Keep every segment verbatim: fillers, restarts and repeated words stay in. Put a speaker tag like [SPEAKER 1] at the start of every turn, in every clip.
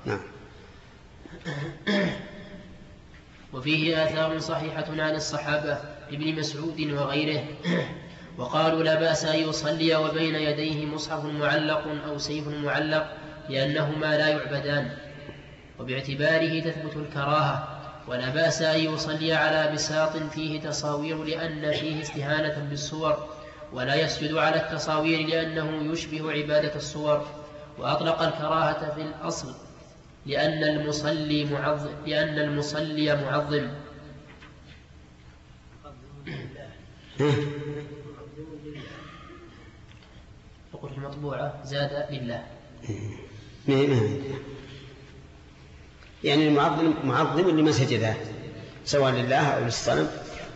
[SPEAKER 1] نعم.
[SPEAKER 2] وفيه آثار صحيحة عن الصحابة ابن مسعود وغيره وقالوا لا بأس أن يصلي وبين يديه مصحف معلق أو سيف معلق لأنهما لا يعبدان، وباعتباره تثبت الكراهة. ولا بأس أن يصلي على بساط فيه تصاوير لأن فيه استهانة بالصور، ولا يسجد على التصاوير لأنه يشبه عبادة الصور. وأطلق الكراهة في الأصل لأن المصلي معظم, لأن المصلي معظم. يقول في المطبوعة زاد لله،
[SPEAKER 1] يعني المعظم معظم لما سجده سواء لله أو للصنم.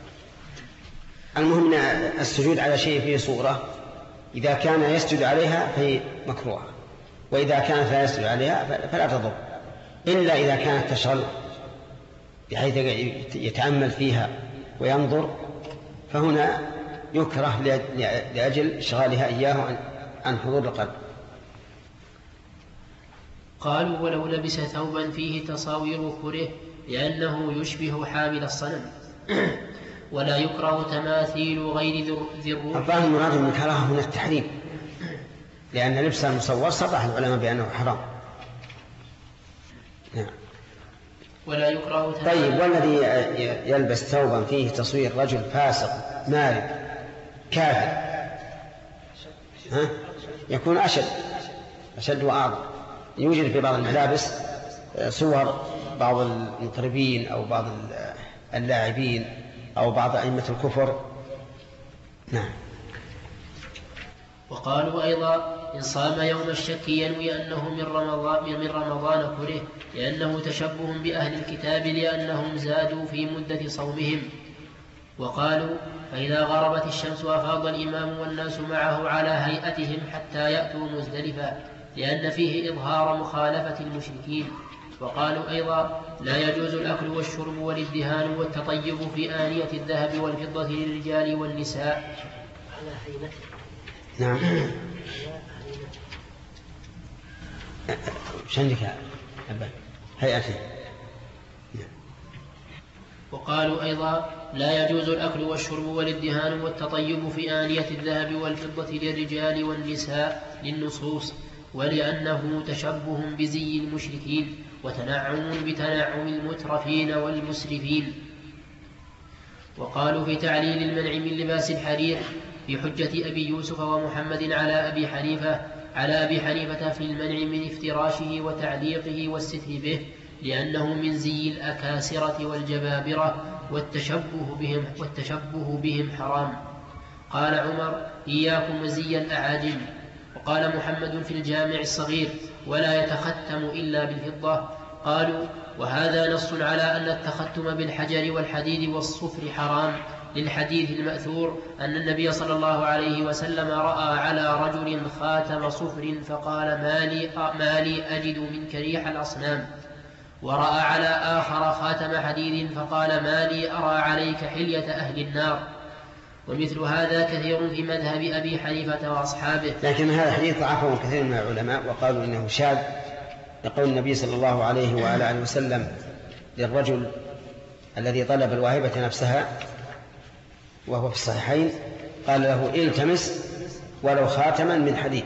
[SPEAKER 1] المهم أن السجود على شيء فيه صورة إذا كان يسجد عليها فهي مكروهة، وإذا كانت لا يسجد عليها فلا تضر، إلا إذا كانت تشغل بحيث يتأمل فيها وينظر، فهنا يكره لأجل إشغالها إياه عن حضور القلب.
[SPEAKER 2] قالوا ولو لبس ثوبا فيه تصاوير كره لأنه يشبه حامل الصنم. ولا يكره تماثيل غير ذي الروح.
[SPEAKER 1] الظاهر المراد من الكراهة هنا التحريم، لأن لبس المصور صرح العلماء بأنه حرام. نعم.
[SPEAKER 2] ولا يكره تماثيل.
[SPEAKER 1] طيب، والذي يلبس ثوبا فيه تصوير رجل فاسق مارد كافر ها؟ يكون أشد أشد وأعظم. يوجد في بعض الملابس صور بعض المطربين أو بعض اللاعبين أو بعض أئمة الكفر. نعم.
[SPEAKER 2] وقالوا أيضا إن صام يوم الشك ينوي أنه من رمضان, من رمضان كره لأنه تشبه بأهل الكتاب لأنهم زادوا في مدة صومهم. وقالوا فإذا غربت الشمس أفاض الإمام والناس معه على هيئتهم حتى يأتوا مزدلفا لأن فيه إظهار مخالفة المشركين. وقالوا أيضا لا يجوز الأكل والشرب والادهان والتطيب في آنية الذهب والفضة للرجال والنساء.
[SPEAKER 1] نعم. شنك هيئته.
[SPEAKER 2] وقالوا أيضا لا يجوز الأكل والشرب والادهان والتطيب في آنية الذهب والفضة للرجال والنساء للنصوص، ولأنه تشبه بزي المشركين وتنعم بتنعم المترفين والمسرفين. وقالوا في تعليل المنع من لباس الحرير في حجة أبي يوسف ومحمد على أبي حنيفة على أبي حنيفة في المنع من افتراشه وتعليقه والستر به لأنه من زي الأكاسرة والجبابرة والتشبه بهم, والتشبه بهم حرام. قال عمر إياكم وزي الأعاجم. وقال محمد في الجامع الصغير ولا يتختم إلا بالفضة. قالوا وهذا نص على أن التختم بالحجر والحديد والصفر حرام للحديث المأثور أن النبي صلى الله عليه وسلم رأى على رجل خاتم صفر فقال ما لي, ما لي أجد منك ريح الأصنام، ورأى على آخر خاتم حديد فقال ما لي أرى عليك حلية أهل النار. ومثل هذا كثير في مذهب أبي حنيفة وأصحابه.
[SPEAKER 1] لكن هذا الحديث ضعفه كثير من العلماء وقالوا إنه شاذ، يقول النبي صلى الله عليه وعلى آله وسلم للرجل الذي طلب الواهبة نفسها وهو في الصحيحين قال له التمس ولو خاتما من حديد.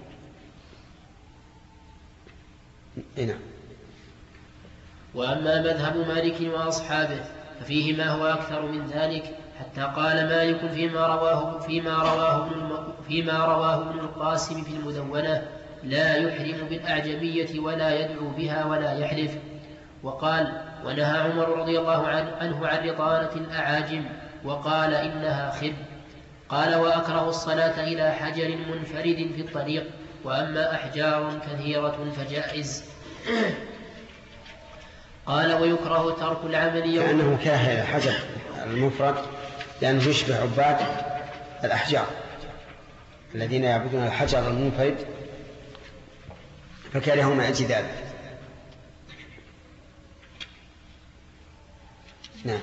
[SPEAKER 1] نعم.
[SPEAKER 2] وأما مذهب مالك وأصحابه ففيه ما هو أكثر من ذلك، حتى قال مالك فيما رواه, فيما رواه, فيما رواه ابن القاسم في المدونة لا يحرم بالأعجمية ولا يدعو بها ولا يحلف. وقال ونهى عمر رضي الله عنه عن رطانة الأعاجم وقال إنها خب. قال وأكره الصلاة إلى حجر منفرد في الطريق، وأما أحجار كثيرة فجائز. قال ويكره ترك العمل يوم
[SPEAKER 1] كأنه كاهل حجر المفرد لأنه يشبه عباد الأحجار الذين يعبدون الحجر المنفرد فكره من أجل ذلك. نعم.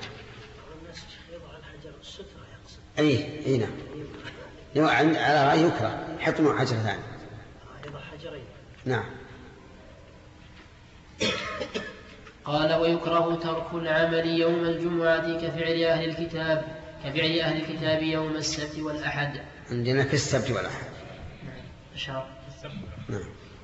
[SPEAKER 1] أي أي نعم. على رأي يكره حط معه حجر ثاني. نعم.
[SPEAKER 2] قال ويكره ترك العمل يوم الجمعة كفعل أهل الكتاب كفعل أهل الكتاب يوم السبت والأحد.
[SPEAKER 1] عندنا في السبت والأحد.
[SPEAKER 2] أشار.
[SPEAKER 1] نعم.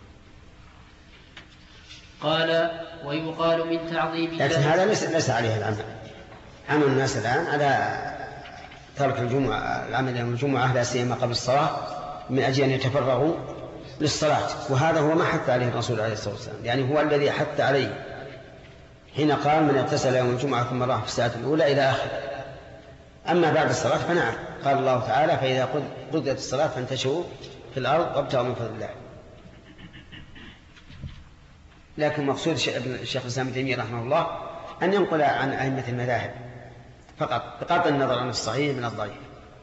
[SPEAKER 2] قال ويقال من تعظيم
[SPEAKER 1] لكن هذا ليس عليه العمل. عمل الناس الآن على ترك الجمعة العمل يوم الجمعة لا سيما قبل الصلاة من أجل أن يتفرغوا للصلاة، وهذا هو ما حث عليه الرسول عليه الصلاة والسلام، يعني هو الذي حث عليه حين قال من اغتسل يوم الجمعة ثم راح في الساعة الأولى إلى آخره. أما بعد الصلاة فنعم، قال الله تعالى فإذا قضيت الصلاة فانتشروا في الأرض وابتغوا من فضل الله. لكن مقصود الشيخ الإسلام ابن تيمية رحمه الله أن ينقل عن أئمة المذاهب فقط بغض النظر عن الصحيح من الضعيف.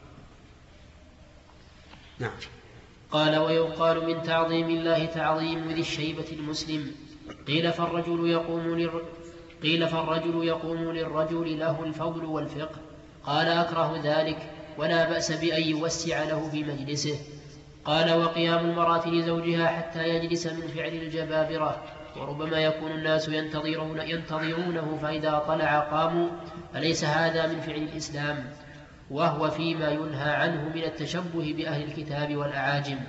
[SPEAKER 1] نعم.
[SPEAKER 2] قال ويقال من تعظيم الله تعظيم ذي الشيبة المسلم. قيل فالرجل يقوم للر... قيل فالرجل يقوم للرجل له الفضل والفقه. قال أكره ذلك ولا بأس بأن يوسع له في مجلسه. قال وقيام المرأة لزوجها حتى يجلس من فعل الجبابرة، وربما يكون الناس ينتظرون ينتظرونه فإذا طلع قاموا، فليس هذا من فعل الإسلام، وهو فيما ينهى عنه من التشبه بأهل الكتاب والأعاجم،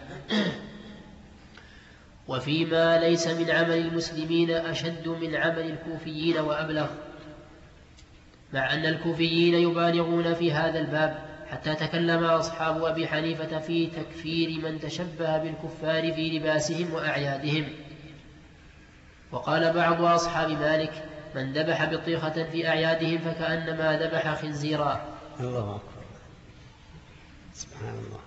[SPEAKER 2] وفيما ليس من عمل المسلمين أشد من عمل الكوفيين وأبلغ، مع أن الكوفيين يبالغون في هذا الباب، حتى تكلم أصحاب أبي حنيفة في تكفير من تشبه بالكفار في لباسهم وأعيادهم. وقال بعض أصحاب مالك من ذبح بطيخة في أعيادهم فكأنما ذبح خنزيرا.
[SPEAKER 1] الله أكبر، سبحان الله.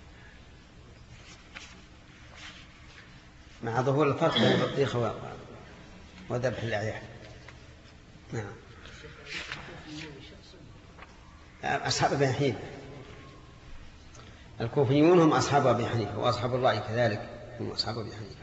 [SPEAKER 1] مع ظهور الفرق بين البطيخة وذبح الأعياد. نعم. أصحاب أبي حنيفة، الكوفيون هم أصحاب أبي حنيفة، وأصحاب الرأي كذلك هم أصحاب أبي حنيفة.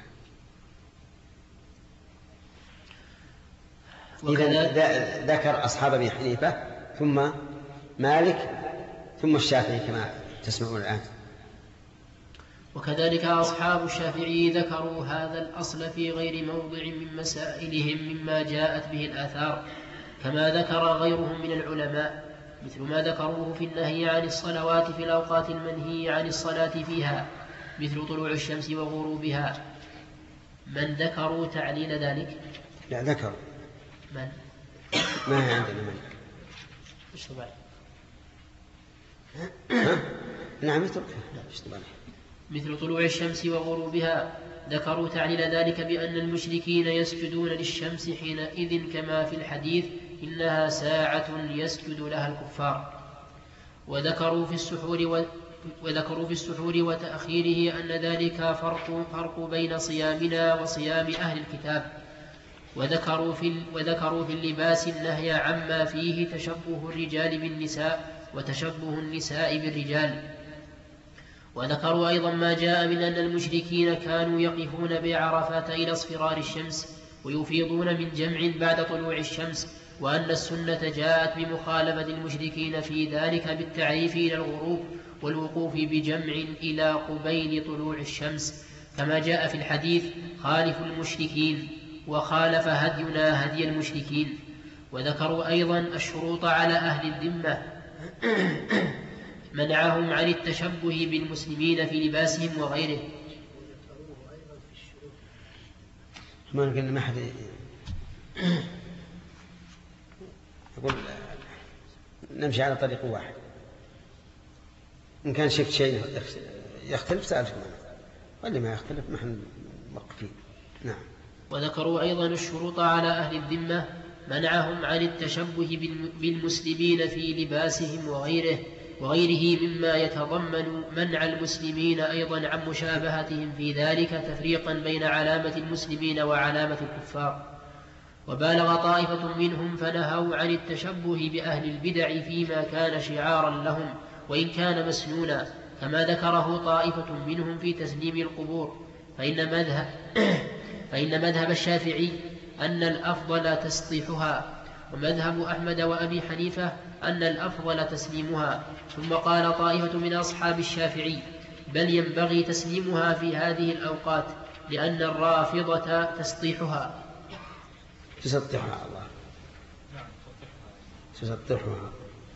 [SPEAKER 1] إذا ذكر أصحاب أبي حنيفة ثم مالك ثم الشافعي كما تسمعون الآن.
[SPEAKER 2] وكذلك أصحاب الشافعي ذكروا هذا الأصل في غير موضع من مسائلهم مما جاءت به الآثار، كما ذكر غيرهم من العلماء، مثل ما ذكروه في النهي عن الصلوات في الأوقات المنهي عن الصلاة فيها، مثل طلوع الشمس وغروبها. من ذكروا تعليل ذلك؟
[SPEAKER 1] لا ذكروا.
[SPEAKER 2] من؟
[SPEAKER 1] ما هي عندنا من.
[SPEAKER 2] ايش طبعا؟
[SPEAKER 1] نعم يترك.
[SPEAKER 2] مثل طلوع الشمس وغروبها. ذكروا تعليل ذلك بأن المشركين يسجدون للشمس حينئذ كما في الحديث إنها ساعة يسجد لها الكفار. وذكروا في السحور و... وذكروا في السحور وتأخيره أن ذلك فرق, فرق بين صيامنا وصيام أهل الكتاب. وذكروا في, ال... وذكروا في اللباس النهي عما فيه تشبه الرجال بالنساء وتشبه النساء بالرجال. وذكروا أيضا ما جاء من أن المشركين كانوا يقفون بعرفات إلى اصفرار الشمس ويفيضون من جمع بعد طلوع الشمس، وأن السنة جاءت بمخالفة المشركين في ذلك بالتعريف إلى الغروب والوقوف بجمع إلى قبيل طلوع الشمس، كما جاء في الحديث خالف المشركين، وخالف هدينا هدي المشركين. وذكروا أيضا الشروط على أهل الذمة منعهم عن التشبه بالمسلمين في لباسهم وغيره.
[SPEAKER 1] ما قلنا ما حد يقول نمشي على طريق واحد، إن كان شفت شيء يختلف سألتكم عنه، واللي ما يختلف نحن موقفين. نعم.
[SPEAKER 2] وذكروا أيضا الشروط على أهل الذمة منعهم عن التشبه بالمسلمين في لباسهم وغيره وغيره مما يتضمن منع المسلمين أيضا عن مشابهتهم في ذلك تفريقا بين علامة المسلمين وعلامة الكفار. وبالغ طائفة منهم فنهوا عن التشبه بأهل البدع فيما كان شعارا لهم وإن كان مسنونا، كما ذكره طائفة منهم في تسليم القبور. فإن مذهب, فإن مذهب الشافعي أن الأفضل تسطيحها، ومذهب أحمد وأبي حنيفة أن الأفضل تسليمها. ثم قال طائفة من أصحاب الشافعي بل ينبغي تسليمها في هذه الأوقات لأن الرافضة تسطيحها.
[SPEAKER 1] تسطحها الله تسطحها.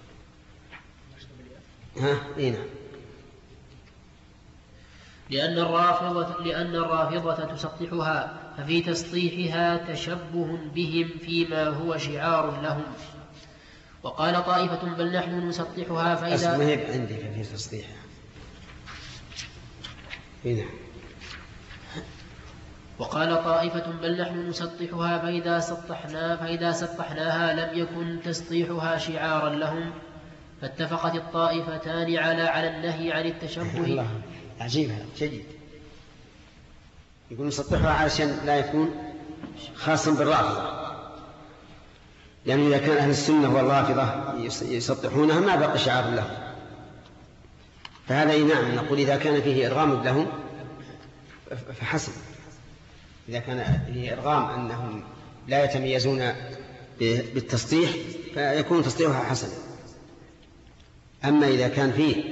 [SPEAKER 1] ها إيه نعم.
[SPEAKER 2] لأن الرافضة, لأن الرافضة تسطحها، ففي تسطيحها تشبه بهم فيما هو شعار لهم. وقال طائفة بل نحن نسطحها فإذا
[SPEAKER 1] أسمه عندي ففي تسطيحها إيه نعم.
[SPEAKER 2] وقال طائفة بل نحن نسطحها فإذا سطحنا فإذا سطحناها لم يكن تسطيحها شعارا لهم. فاتفقت الطائفتان على على النهي عن التشبه.
[SPEAKER 1] الله عجيب هذا جيد. يقول نسطحها علشان لا يكون خاصا بالرافضة، لأنه إذا كان أهل السنة والرافضة يسطحونها ما بقى شعار لهم. فهذا نعم نقول إذا كان فيه إرغام لهم فحسن، إذا كان فيه إرغام أنهم لا يتميزون بالتسطيح فيكون تسطيحها حسنا. أما إذا كان فيه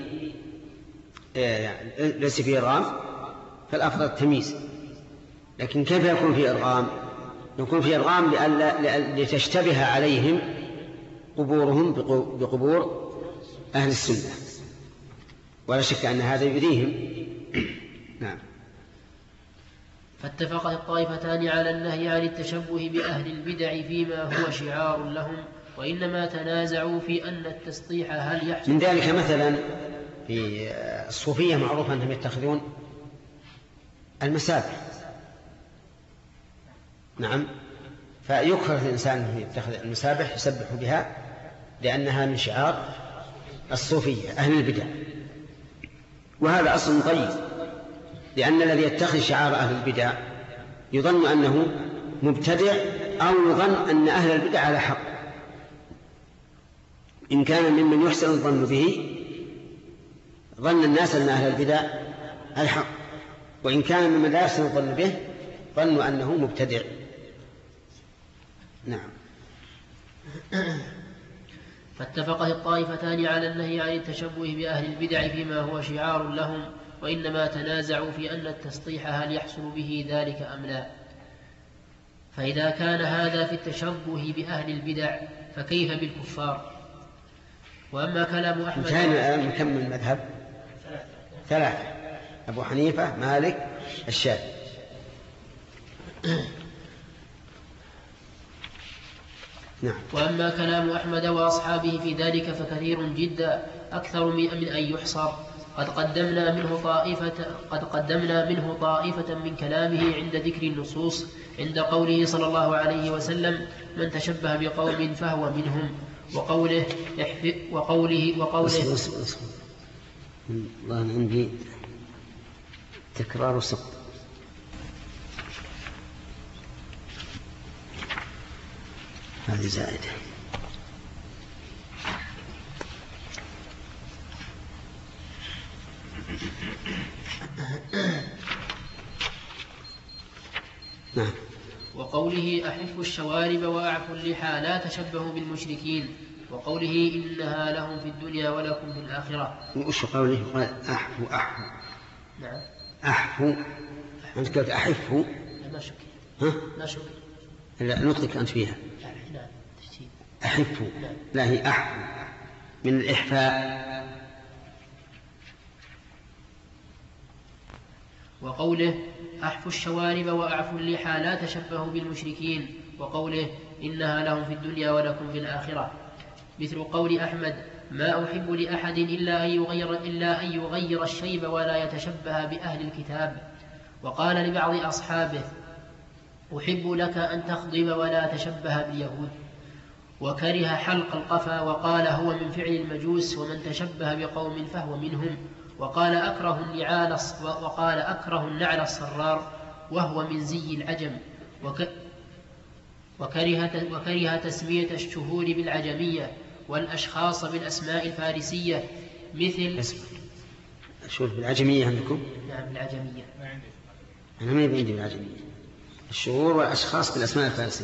[SPEAKER 1] ليس فيه إرغام فالأفضل التمييز. لكن كيف يكون فيه إرغام؟ يكون فيه إرغام لتشتبه عليهم قبورهم بقبور أهل السنة، ولا شك أن هذا يؤذيهم. نعم.
[SPEAKER 2] فاتفقت الطائفتان على النهي عن التشبه بأهل البدع فيما هو شعار لهم، وإنما تنازعوا في أن التسطيح هل يحصل.
[SPEAKER 1] من ذلك مثلا في الصوفية معروف أنهم يتخذون المسابح. نعم. فيكره الإنسان أن يتخذ المسابح يسبح بها لأنها من شعار الصوفية أهل البدع، وهذا أصل طيب، لأن الذي يتخذ شعار أهل البدع يظن أنه مبتدع أو يظن أن أهل البدع على حق. إن كان ممن يحسن الظن به ظن الناس أن أهل البدع على حق، وإن كان ممن لا يحسن الظن به ظنوا أنه مبتدع. نعم.
[SPEAKER 2] فاتفقت الطائفتان على النهي عن التشبه بأهل البدع فيما هو شعار لهم، وإنما تنازعوا في أن التسطيح هل يحصل به ذلك أم لا. فإذا كان هذا في التشبه بأهل البدع فكيف بالكفار؟ وأما كلام أحمد
[SPEAKER 1] انتهينا الآن نكمل المذهب ثلاثة: أبو حنيفة، مالك، الشافعي. نعم.
[SPEAKER 2] وأما كلام أحمد وأصحابه في ذلك فكثير جدا أكثر من أن يحصر. قد قدمنا منه طائفة قد قدمنا منه طائفة من كلامه عند ذكر النصوص، عند قوله صلى الله عليه وسلم: من تشبه بقوم فهو منهم، وقوله وقوله وقوله
[SPEAKER 1] والله عندي تكرار وسقط. هذه زائدة. نعم.
[SPEAKER 2] وقوله: أحف الشوارب وأعفوا اللحى لا تشبهوا بالمشركين، وقوله: إنها لهم في الدنيا ولكم في الآخرة.
[SPEAKER 1] وش قوله؟ قال أحفو أحفو.
[SPEAKER 2] نعم.
[SPEAKER 1] أحفو. أنت قلت أحفه.
[SPEAKER 2] لا شك.
[SPEAKER 1] ها؟
[SPEAKER 2] لا شك.
[SPEAKER 1] لا نطلق أنت فيها.
[SPEAKER 2] نعم.
[SPEAKER 1] أحفو. لا هي أحفو من الإحفاء.
[SPEAKER 2] وقوله: أحفوا الشوارب وأعفوا اللحى لا تشبهوا بالمشركين، وقوله: إنها لهم في الدنيا ولكم في الآخرة. مثل قول أحمد: ما أحب لأحد إلا أن يغير, إلا أن يغير الشيب ولا يتشبه بأهل الكتاب. وقال لبعض أصحابه: أحب لك أن تخضب ولا تشبه باليهود. وكره حلق القفا، وقال: هو من فعل المجوس، ومن تشبه بقوم فهو منهم. وقال: أكره النعال وقال أكره النعل الصرار، وهو من زي العجم. وك وكره, وكره تسمية الشهور بالعجمية والأشخاص بالأسماء الفارسية، مثل
[SPEAKER 1] الشهور بالعجمية عندكم؟
[SPEAKER 2] نعم بالعجمية.
[SPEAKER 1] أنا ما يبين عندي بالعجمية. الشهور والأشخاص بالأسماء الفارسية.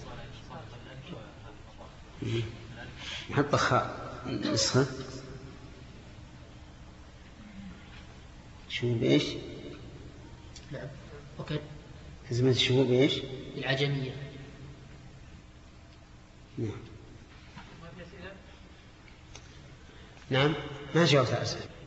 [SPEAKER 1] نحط خاء نسخة. شهور بإيش؟
[SPEAKER 2] نعم. وكذا
[SPEAKER 1] تسمية الشهور بإيش؟
[SPEAKER 2] بالعجمية.
[SPEAKER 1] نعم نعم ما جاوبت على الأسئلة.